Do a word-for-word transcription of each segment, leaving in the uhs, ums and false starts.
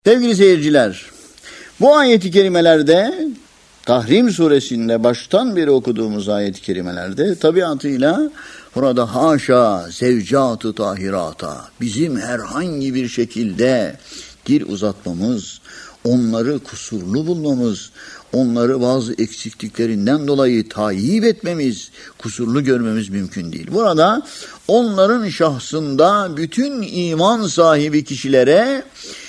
Sevgili seyirciler, bu ayet-i kerimelerde, Tahrim suresinde baştan beri okuduğumuz ayet-i kerimelerde tabiatıyla burada haşa zevcat-ı tahirata, bizim herhangi bir şekilde dil uzatmamız, onları kusurlu bulmamız, onları bazı eksikliklerinden dolayı tayyip etmemiz, kusurlu görmemiz mümkün değil. Burada onların şahsında bütün iman sahibi kişilere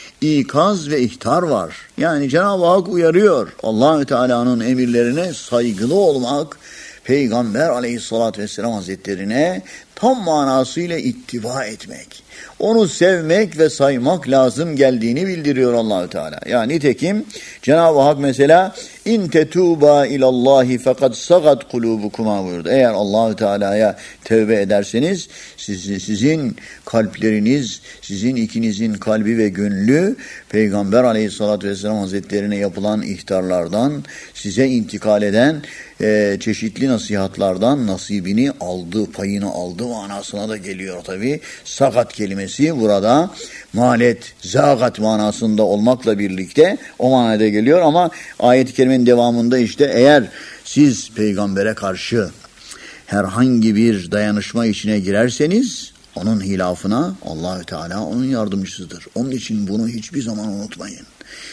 ikaz ve ihtar var. Yani Cenab-ı Hak uyarıyor. Allah-u Teala'nın emirlerine saygılı olmak, Peygamber Aleyhisselatü Vesselam Hazretlerine tam manasıyla ittiba etmek, onu sevmek ve saymak lazım geldiğini bildiriyor Allah-u Teala. Yani nitekim Cenab-ı Hak mesela in tetuba ilallahi fakat sagat kulubukuma buyurdu. Eğer Allah-u Teala'ya tövbe ederseniz siz, sizin kalpleriniz, sizin ikinizin kalbi ve gönlü Peygamber Aleyhisselatü Vesselam Hazretlerine yapılan ihtarlardan, size intikal eden e, çeşitli nasihatlardan nasibini aldı, payını aldı manasına da geliyor tabi. Sagat kelimesi burada malet, zagat manasında olmakla birlikte o manada geliyor ama ayet-i kerimenin devamında işte eğer siz peygambere karşı herhangi bir dayanışma içine girerseniz onun hilafına Allah-u Teala onun yardımcısıdır. Onun için bunu hiçbir zaman unutmayın.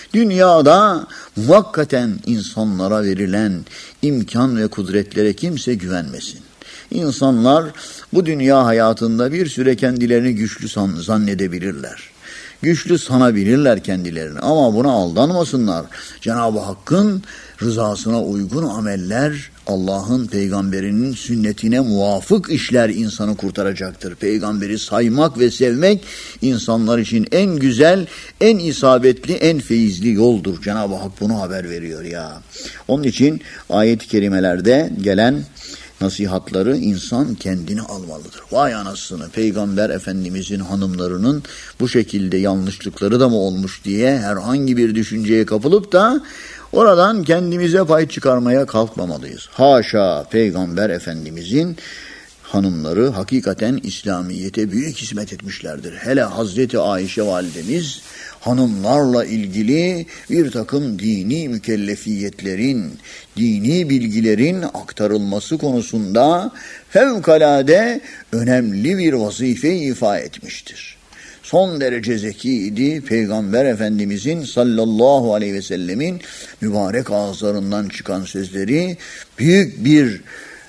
Dünyada muvakkaten insanlara verilen imkan ve kudretlere kimse güvenmesin. İnsanlar bu dünya hayatında bir süre kendilerini güçlü zannedebilirler. Güçlü sanabilirler kendilerini ama buna aldanmasınlar. Cenab-ı Hakk'ın rızasına uygun ameller, Allah'ın peygamberinin sünnetine muvafık işler insanı kurtaracaktır. Peygamberi saymak ve sevmek insanlar için en güzel, en isabetli, en feyizli yoldur. Cenab-ı Hak bunu haber veriyor ya. Onun için ayet-i kerimelerde gelen nasihatları insan kendine almalıdır. Vay anasını, Peygamber Efendimizin hanımlarının bu şekilde yanlışlıkları da mı olmuş diye herhangi bir düşünceye kapılıp da oradan kendimize pay çıkarmaya kalkmamalıyız. Haşa, Peygamber Efendimizin hanımları hakikaten İslamiyet'e büyük hizmet etmişlerdir. Hele Hazreti Ayşe validemiz hanımlarla ilgili bir takım dini mükellefiyetlerin, dini bilgilerin aktarılması konusunda fevkalade önemli bir vazife ifa etmiştir. Son derece zekiydi. Peygamber Efendimizin sallallahu aleyhi ve sellemin mübarek ağızlarından çıkan sözleri büyük bir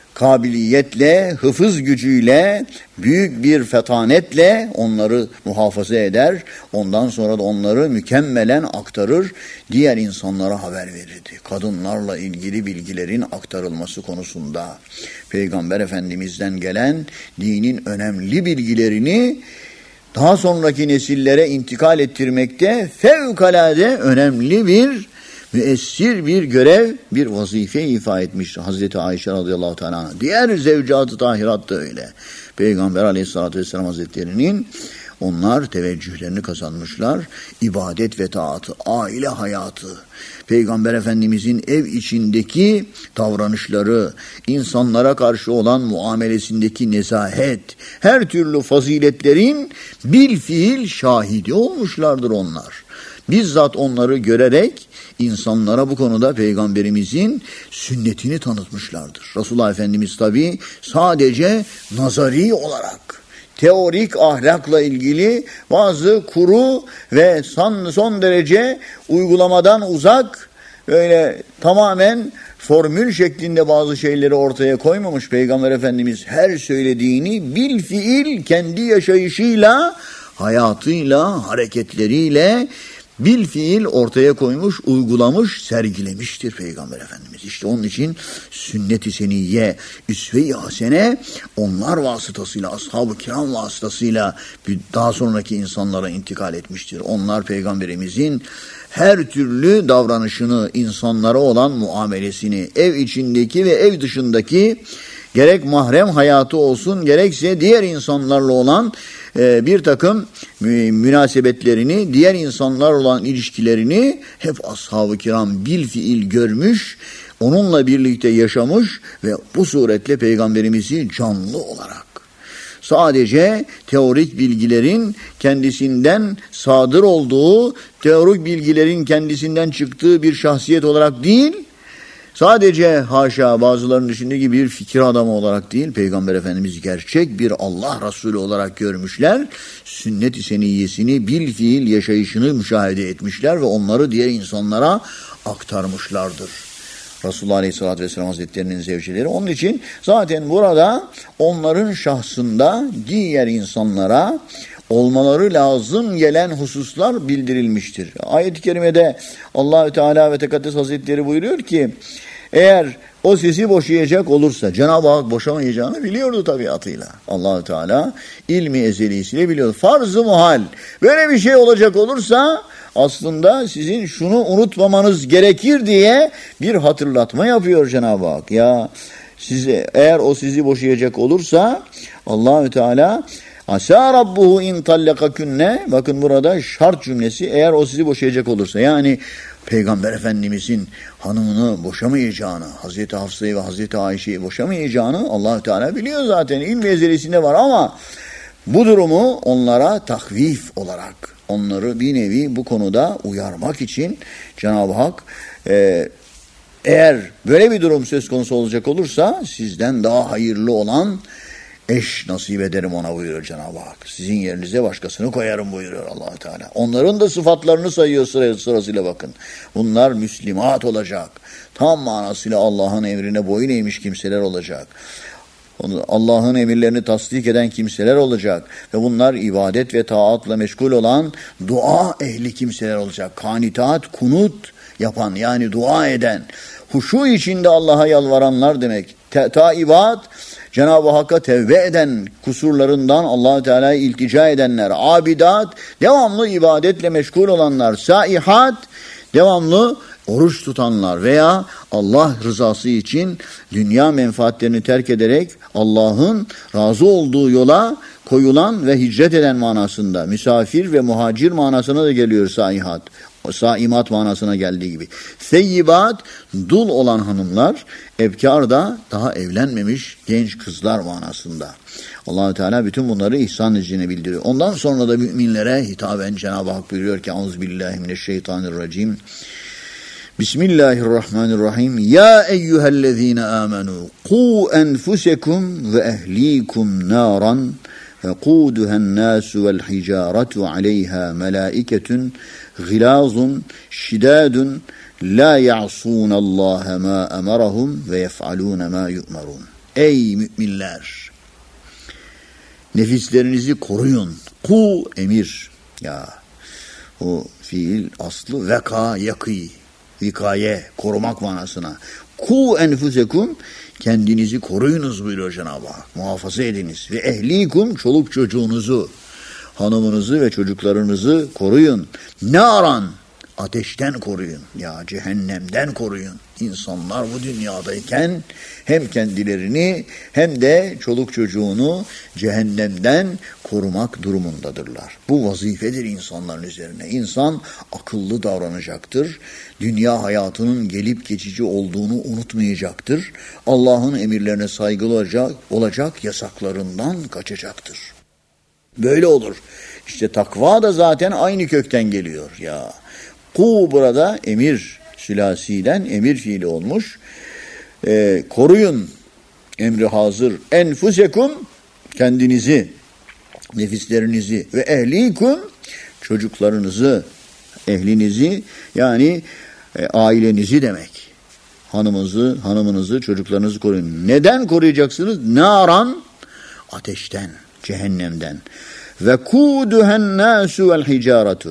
kabiliyetle, hıfız gücüyle, büyük bir fetanetle onları muhafaza eder. Ondan sonra da onları mükemmelen aktarır, diğer insanlara haber verirdi. Kadınlarla ilgili bilgilerin aktarılması konusunda Peygamber Efendimiz'den gelen dinin önemli bilgilerini daha sonraki nesillere intikal ettirmekte fevkalade önemli bir müessir bir görev, bir vazife ifa etmiş Hazreti Ayşe radıyallahu teala. Diğer zevcat-ı tahirat da öyle. Peygamber aleyhissalatü vesselam hazretlerinin onlar teveccühlerini kazanmışlar. İbadet ve taatı, aile hayatı, Peygamber Efendimizin ev içindeki davranışları, insanlara karşı olan muamelesindeki nezahet, her türlü faziletlerin bil fiil şahidi olmuşlardır onlar. Bizzat onları görerek insanlara bu konuda Peygamberimizin sünnetini tanıtmışlardır. Resulullah Efendimiz tabi sadece nazari olarak, teorik ahlakla ilgili bazı kuru ve son, son derece uygulamadan uzak, öyle tamamen formül şeklinde bazı şeyleri ortaya koymamış. Peygamber Efendimiz her söylediğini bil fiil kendi yaşayışıyla, hayatıyla, hareketleriyle bil fiil ortaya koymuş, uygulamış, sergilemiştir Peygamber Efendimiz. İşte onun için sünnet-i seniyye, üsve-i hasene onlar vasıtasıyla, ashab-ı kiram vasıtasıyla daha sonraki insanlara intikal etmiştir. Onlar Peygamberimizin her türlü davranışını, insanlara olan muamelesini, ev içindeki ve ev dışındaki gerek mahrem hayatı olsun, gerekse diğer insanlarla olan e, bir takım münasebetlerini, diğer insanlarla olan ilişkilerini hep ashab-ı kiram bil fiil görmüş, onunla birlikte yaşamış ve bu suretle Peygamberimizi canlı olarak, sadece teorik bilgilerin kendisinden sadır olduğu, teorik bilgilerin kendisinden çıktığı bir şahsiyet olarak değil, sadece haşa bazılarının düşündüğü bir fikir adamı olarak değil, Peygamber Efendimiz gerçek bir Allah Resulü olarak görmüşler. Sünnet-i seniyyesini, bil fiil yaşayışını müşahede etmişler ve onları diğer insanlara aktarmışlardır. Resulullah Aleyhisselatü Vesselam Hazretleri'nin zevceleri. Onun için zaten burada onların şahsında diğer insanlara olmaları lazım gelen hususlar bildirilmiştir. Ayet-i kerimede Allahü Teala ve Tekaddes Hazretleri buyuruyor ki, eğer o sizi boşayacak olursa, Cenab-ı Hak boşamayacağını biliyordu tabiatıyla. Allahü Teala ilmi ezelisiyle biliyordu. Farz-ı muhal. Böyle bir şey olacak olursa aslında sizin şunu unutmamanız gerekir diye bir hatırlatma yapıyor Cenab-ı Hak. Ya size, eğer o sizi boşayacak olursa Allahü Teala Asa rabbuhu in tallakakünne, bakın burada şart cümlesi, eğer o sizi boşayacak olursa, yani Peygamber Efendimizin hanımını boşamayacağını, Hazreti Hafsa'yı ve Hazreti Ayşe'yi boşamayacağını Allah Teala biliyor zaten, ilmi ezelisinde var, ama bu durumu onlara takvif olarak, onları bir nevi bu konuda uyarmak için Cenab-ı Hak e, eğer böyle bir durum söz konusu olacak olursa sizden daha hayırlı olan eş nasip ederim ona buyuruyor Cenab-ı Hak. Sizin yerinize başkasını koyarım buyuruyor Allah Teala. Onların da sıfatlarını sayıyor sırası, sırasıyla bakın. Bunlar Müslümat olacak. Tam manasıyla Allah'ın emrine boyun eğmiş kimseler olacak. Allah'ın emirlerini tasdik eden kimseler olacak. Ve bunlar ibadet ve taatla meşgul olan dua ehli kimseler olacak. Kanitat, kunut yapan, yani dua eden, huşu içinde Allah'a yalvaranlar demek. Ta- taibat, Cenab-ı Hakk'a tevbe eden, kusurlarından Allah-u Teala'ya iltica edenler. Abidat, devamlı ibadetle meşgul olanlar. Saihat, devamlı oruç tutanlar veya Allah rızası için dünya menfaatlerini terk ederek Allah'ın razı olduğu yola koyulan ve hicret eden manasında. Misafir ve muhacir manasına da geliyor saihat. Saimat manasına geldiği gibi. Seyyibat, dul olan hanımlar, ebkar da daha evlenmemiş genç kızlar manasında. Allah-u Teala bütün bunları ihsan edeceğini bildiriyor. Ondan sonra da müminlere hitaben Cenab-ı Hak buyuruyor ki Euzubillahimineşşeytanirracim. Bismillahirrahmanirrahim. Ya eyyühellezine amenu ku enfusekum ve ehlikum naran وَقُودُهَا النَّاسُ وَالْحِجَارَةُ عَلَيْهَا مَلَائِكَةٌ غِلَاظٌ شِدَادٌ لَا يَعْصُونَ اللّٰهَ مَا أَمَرَهُمْ وَيَفْعَلُونَ مَا يُؤْمَرُونَ. Ey müminler! Nefislerinizi koruyun. Ku emir. Ya o fiil aslı veka yakî. Vikaye, korumak manasına. Ku enfusekum, kendinizi koruyunuz buyuruyor Cenab-ı Hak. Muhafaza ediniz. Ve ehlikum, çoluk çocuğunuzu, hanımınızı ve çocuklarınızı koruyun. Naran, ateşten koruyun. Ya cehennemden koruyun. İnsanlar bu dünyadayken hem kendilerini hem de çoluk çocuğunu cehennemden korumak durumundadırlar. Bu vazifedir insanların üzerine. İnsan akıllı davranacaktır. Dünya hayatının gelip geçici olduğunu unutmayacaktır. Allah'ın emirlerine saygılı olacak, olacak, yasaklarından kaçacaktır. Böyle olur. İşte takva da zaten aynı kökten geliyor. Ya ku burada emir sülasiden emir fiili olmuş. Ee, koruyun, emri hazır. Enfusekum, kendinizi, nefislerinizi ve ehlikum, çocuklarınızı, ehlinizi, yani e, ailenizi demek. Hanımınızı, hanımınızı, çocuklarınızı koruyun. Neden koruyacaksınız? Naran, ateşten, cehennemden. Ve kuduhen nasu vel hicaratu.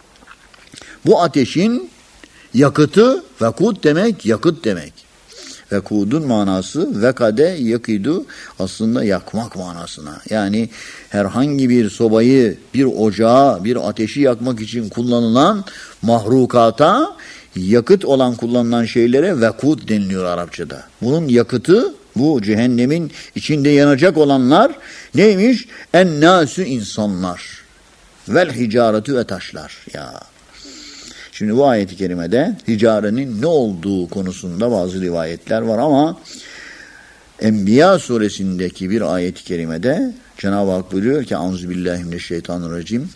Bu ateşin yakıtı, vekud demek, yakıt demek. Vekudun manası, vekade yakidu, aslında yakmak manasına. Yani herhangi bir sobayı, bir ocağı, bir ateşi yakmak için kullanılan mahrukata, yakıt olan kullanılan şeylere vekud deniliyor Arapçada. Bunun yakıtı, bu cehennemin içinde yanacak olanlar neymiş? En-nâsü, insanlar. Vel hicaretu, ve taşlar. Ya. Şimdi bu ayet-i kerimede hicarenin ne olduğu konusunda bazı rivayetler var ama Enbiya suresindeki bir ayet-i kerimede Cenab-ı Hak buyuruyor ki Euzubillahimineşşeytanirracim.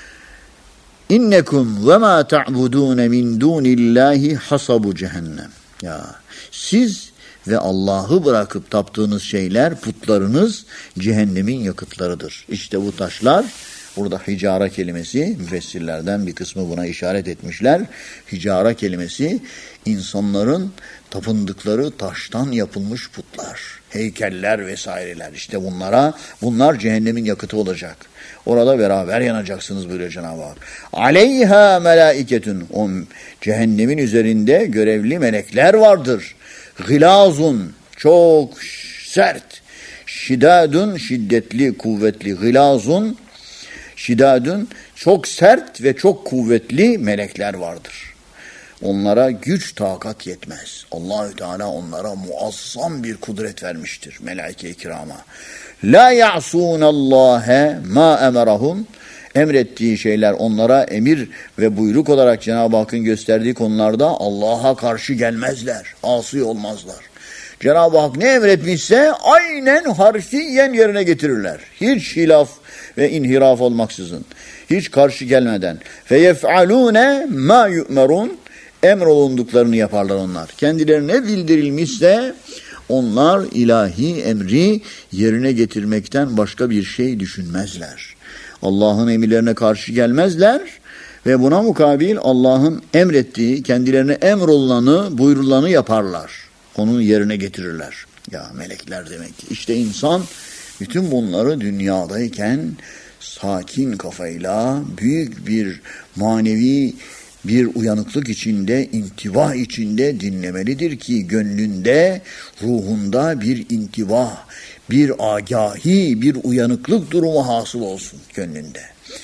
İnnekum ve ma ta'budun min dunillahi hasabu cehennem. Ya siz ve Allah'ı bırakıp taptığınız şeyler, putlarınız cehennemin yakıtlarıdır. İşte bu taşlar, burada hicara kelimesi, müfessirlerden bir kısmı buna işaret etmişler. Hicara kelimesi insanların tapındıkları taştan yapılmış putlar, heykeller vesaireler. İşte bunlara, bunlar cehennemin yakıtı olacak. Orada beraber yanacaksınız buyuruyor Cenab-ı Hak. Aleyha melaiketun. O cehennemin üzerinde görevli melekler vardır. Gılazun, çok sert. Şidadun, şiddetli, kuvvetli. Gılazun, şidadun, çok sert ve çok kuvvetli melekler vardır. Onlara güç, takat yetmez. Allahü Teala onlara muazzam bir kudret vermiştir melaike-i kirama. La ya'sunallâhe ma emerahum. Emrettiği şeyler onlara emir ve buyruk olarak Cenab-ı Hakk'ın gösterdiği konularda Allah'a karşı gelmezler, asi olmazlar. Cenab-ı Hak ne emretmişse aynen harfiyen yerine getirirler. Hiç hilaf ve inhiraf olmaksızın, hiç karşı gelmeden. Fe yef'alûne mâ yu'merûn. Emrolunduklarını yaparlar onlar. Kendilerine bildirilmişse onlar ilahi emri yerine getirmekten başka bir şey düşünmezler. Allah'ın emirlerine karşı gelmezler ve buna mukabil Allah'ın emrettiği, kendilerine emrolunanı, buyurulanı yaparlar. Onun yerine getirirler. Ya melekler demek ki. İşte insan bütün bunları dünyadayken sakin kafayla büyük bir manevi bir uyanıklık içinde, intivah içinde dinlemelidir ki gönlünde, ruhunda bir intivah, bir agahi, bir uyanıklık durumu hasıl olsun gönlünde.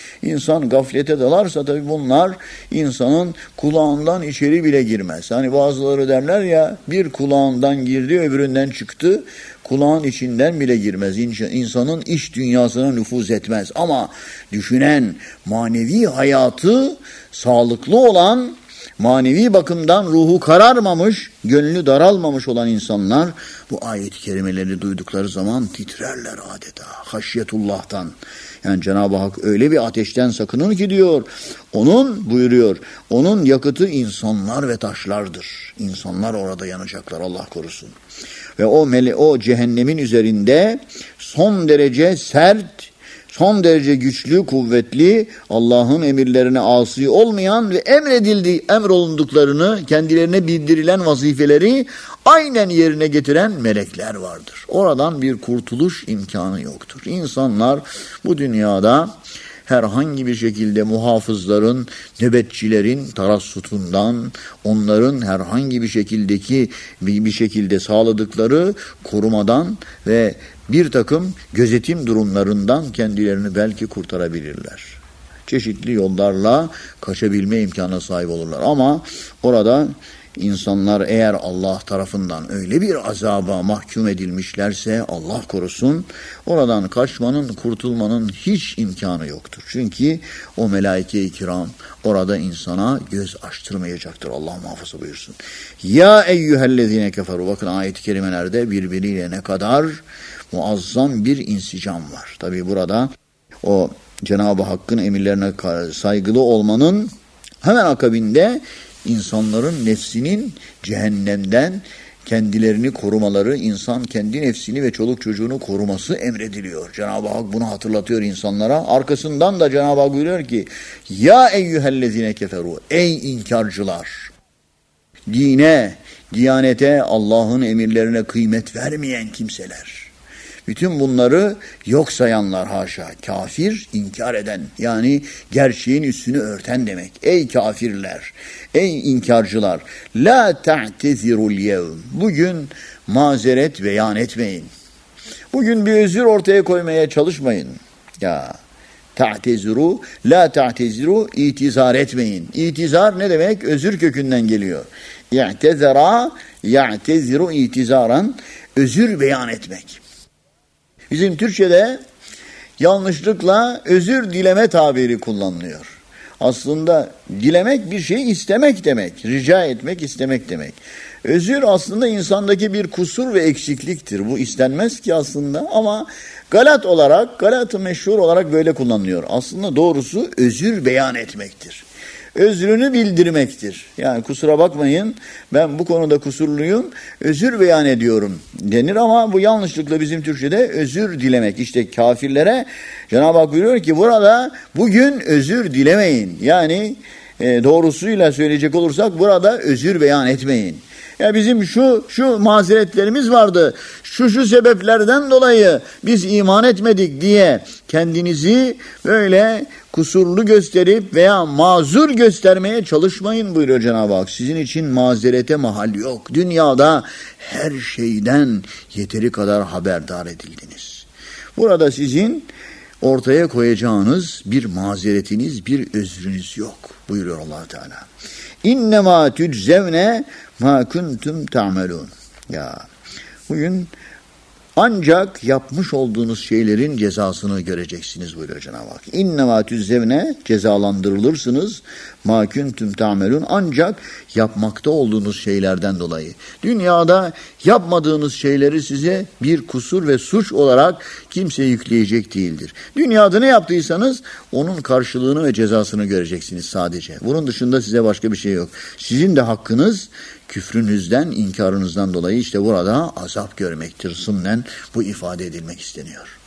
İnsan gaflete dalarsa tabii bunlar insanın kulağından içeri bile girmez. Hani bazıları derler ya, bir kulağından girdi öbüründen çıktı, kulağın içinden bile girmez. İnsanın iç dünyasına nüfuz etmez. Ama düşünen, manevi hayatı sağlıklı olan, manevi bakımdan ruhu kararmamış, gönlü daralmamış olan insanlar bu ayet-i kerimeleri duydukları zaman titrerler adeta haşyetullah'tan. Yani Cenab-ı Hak öyle bir ateşten sakının ki diyor, onun buyuruyor, onun yakıtı insanlar ve taşlardır. İnsanlar orada yanacaklar, Allah korusun. Ve o mele o cehennemin üzerinde son derece sert, son derece güçlü, kuvvetli, Allah'ın emirlerine asi olmayan ve emredildiği, emrolunduklarını, kendilerine bildirilen vazifeleri aynen yerine getiren melekler vardır. Oradan bir kurtuluş imkanı yoktur. İnsanlar bu dünyada herhangi bir şekilde muhafızların, nöbetçilerin tarassutundan, onların herhangi bir şekildeki bir, bir şekilde sağladıkları korumadan ve bir takım gözetim durumlarından kendilerini belki kurtarabilirler. Çeşitli yollarla kaçabilme imkanına sahip olurlar. Ama orada insanlar eğer Allah tarafından öyle bir azaba mahkum edilmişlerse Allah korusun, oradan kaçmanın, kurtulmanın hiç imkanı yoktur. Çünkü o melaike-i kiram orada insana göz açtırmayacaktır. Allah muhafaza buyursun. Ya eyyühellezine keferu. Bakın ayet-i kerimelerde birbiriyle ne kadar muazzam bir insicam var. Tabi burada o Cenab-ı Hakk'ın emirlerine saygılı olmanın hemen akabinde insanların nefsinin cehennemden kendilerini korumaları, insan kendi nefsini ve çoluk çocuğunu koruması emrediliyor. Cenab-ı Hak bunu hatırlatıyor insanlara. Arkasından da Cenab-ı Hak buyuruyor ki ya eyyühellezine keferu, ey inkarcılar, dine, diyanete, Allah'ın emirlerine kıymet vermeyen kimseler. Bütün bunları yok sayanlar haşa. Kafir, inkar eden. Yani gerçeğin üstünü örten demek. Ey kafirler, ey inkarcılar. La ta'tezirul yevm. Bugün mazeret beyan etmeyin. Bugün bir özür ortaya koymaya çalışmayın. Ya ta'teziru, la ta'teziru, itizar etmeyin. İtizar ne demek? Özür kökünden geliyor. Ya'tezera, ya'teziru itizaran, özür beyan etmek. Bizim Türkçe'de yanlışlıkla özür dileme tabiri kullanılıyor. aslında dilemek bir şey istemek demek. Rica etmek, istemek demek. Özür aslında insandaki bir kusur ve eksikliktir. Bu istenmez ki aslında ama galat olarak, galat-ı meşhur olarak böyle kullanılıyor. Aslında doğrusu özür beyan etmektir. Özrünü bildirmektir. Yani kusura bakmayın ben bu konuda kusurluyum, özür beyan ediyorum denir ama bu yanlışlıkla bizim Türkçe'de özür dilemek. İşte kafirlere Cenab-ı Hak buyuruyor ki burada bugün özür dilemeyin. Yani e, doğrusuyla söyleyecek olursak burada özür beyan etmeyin. Ya bizim şu şu mazeretlerimiz vardı, şu şu sebeplerden dolayı biz iman etmedik diye kendinizi böyle kusurlu gösterip veya mazur göstermeye çalışmayın buyuruyor Cenab-ı Hak. Sizin için mazerete mahal yok. Dünyada her şeyden yeteri kadar haberdar edildiniz. Burada sizin ortaya koyacağınız bir mazeretiniz, bir özrünüz yok buyuruyor Allah Teala. İnnemâ tüczevne mâ kuntum ta'melûn. Ya bugün ancak yapmış olduğunuz şeylerin cezasını göreceksiniz buyuruyor Cenab-ı Hak. İnnemâ tüzzevne cezalandırılırsınız mâ kuntum ta'melûn ancak yapmakta olduğunuz şeylerden dolayı. Dünyada yapmadığınız şeyleri size bir kusur ve suç olarak kimse yükleyecek değildir. Dünyada ne yaptıysanız onun karşılığını ve cezasını göreceksiniz sadece. Bunun dışında size başka bir şey yok. Sizin de hakkınız küfrünüzden, inkarınızdan dolayı işte burada azap görmektir. Sımnen bu ifade edilmek isteniyor.